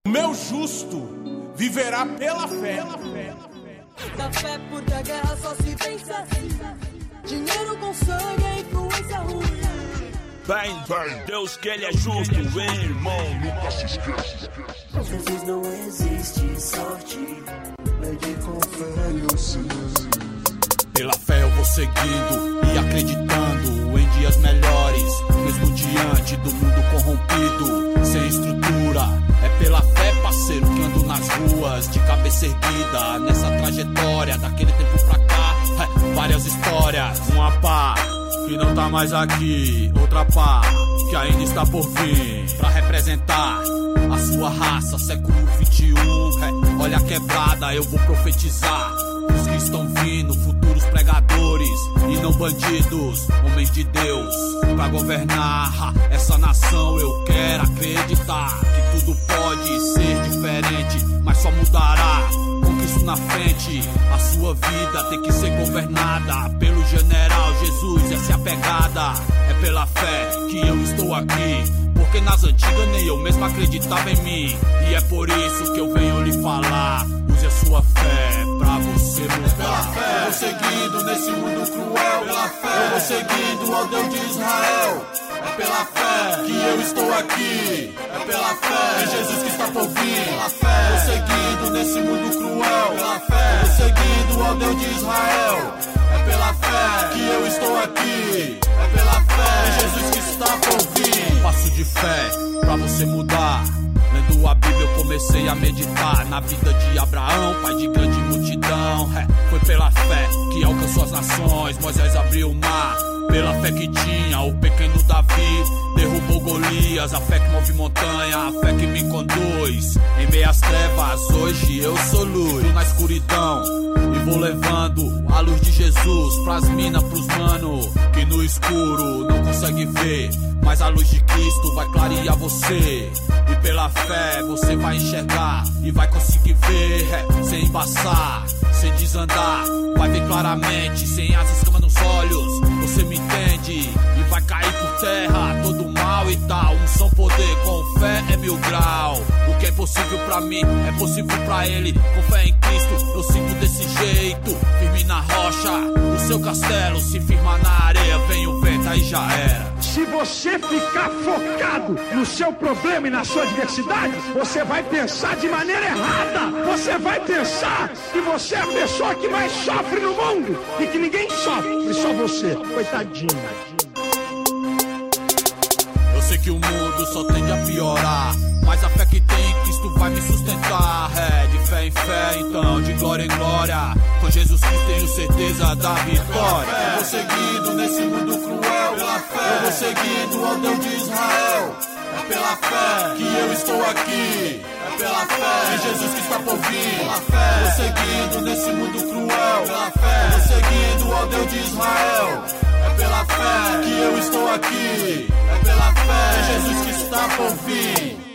O meu justo viverá pela fé. Da fé, porque a guerra só se vence assim. Dinheiro com sangue é influência ruim. Bem, Deus que ele é justo, irmão, nunca se esquece. Às vezes não existe sorte, leve com fé eu sei. Pela fé eu vou seguindo e acreditando em dias melhores, mesmo diante do mundo corrompido, sem estrutura. É pela fé, parceiro, que ando nas ruas, de cabeça erguida, nessa trajetória, daquele tempo pra cá, várias histórias. Uma pá que não tá mais aqui, outra pá que ainda está por vir, pra representar a sua raça, século 21. Olha a quebrada, eu vou profetizar os que estão vindo, futuros pregadores e não bandidos, homens de Deus, pra governar essa nação. Eu quero acreditar que tudo pode ser diferente, mas só mudará com Cristo na frente. A sua vida tem que ser governada pelo general Jesus, essa é a pegada. É pela fé que eu estou aqui, porque nas antigas nem eu mesmo acreditava em mim. E é por isso que eu venho lhe falar, use a sua fé pra você mudar. Pela fé, eu vou seguindo nesse mundo cruel. Pela fé, eu vou seguindo ao Deus de Israel. É pela fé que eu estou aqui. É pela fé em Jesus que está por vir. Pela fé, eu vou seguindo nesse mundo cruel. Pela fé, eu vou seguindo ao Deus de Israel. É pela fé que eu estou aqui. É pela fé em Jesus que está por vir. Passo de fé pra você mudar. Lendo a Bíblia eu comecei a meditar na vida de Abraão, pai de grande multidão. Foi pela fé que alcançou as nações, Moisés abriu o mar. Pela fé que tinha o pequeno Davi, derrubou Golias. A fé que move montanha, a fé que me conduz. Em meias trevas, hoje eu sou luz. Tô na escuridão e vou levando a luz de Jesus pras minas, pros mano que no escuro não consegue ver, mas a luz de Cristo vai clarear você. E pela fé você vai enxergar e vai conseguir ver, sem embaçar, sem desandar. Vai ver claramente, sem as escamas nos olhos. Você me entende e vai cair por terra todo mal e tal. Unção, poder, com fé é 1000 graus. O que é possível pra mim é possível pra ele. Com fé em Cristo eu sigo desse jeito, firme na rocha. O seu castelo se firma na areia, vem o vento, aí já era. Se você ficar focado no seu problema e na sua adversidade, você vai pensar de maneira errada. Você vai pensar que você é a pessoa que mais sofre no mundo e que ninguém sofre, só você. Coitadinho. Eu sei que o mundo só tende a piorar, mas a fé que tem em Cristo vai me sustentar. É de fé em fé, então de glória em glória. Com Jesus Cristo tenho certeza da vitória. Eu vou seguindo nesse mundo cruel. Pela fé, eu vou seguindo ao Deus de Israel. É pela fé que eu estou aqui. É pela fé em Jesus que está por vir. Pela fé, eu vou seguindo nesse mundo cruel. Pela fé, eu vou seguindo ao Deus de Israel. É pela fé que eu estou aqui. É pela fé em Jesus que está por vir.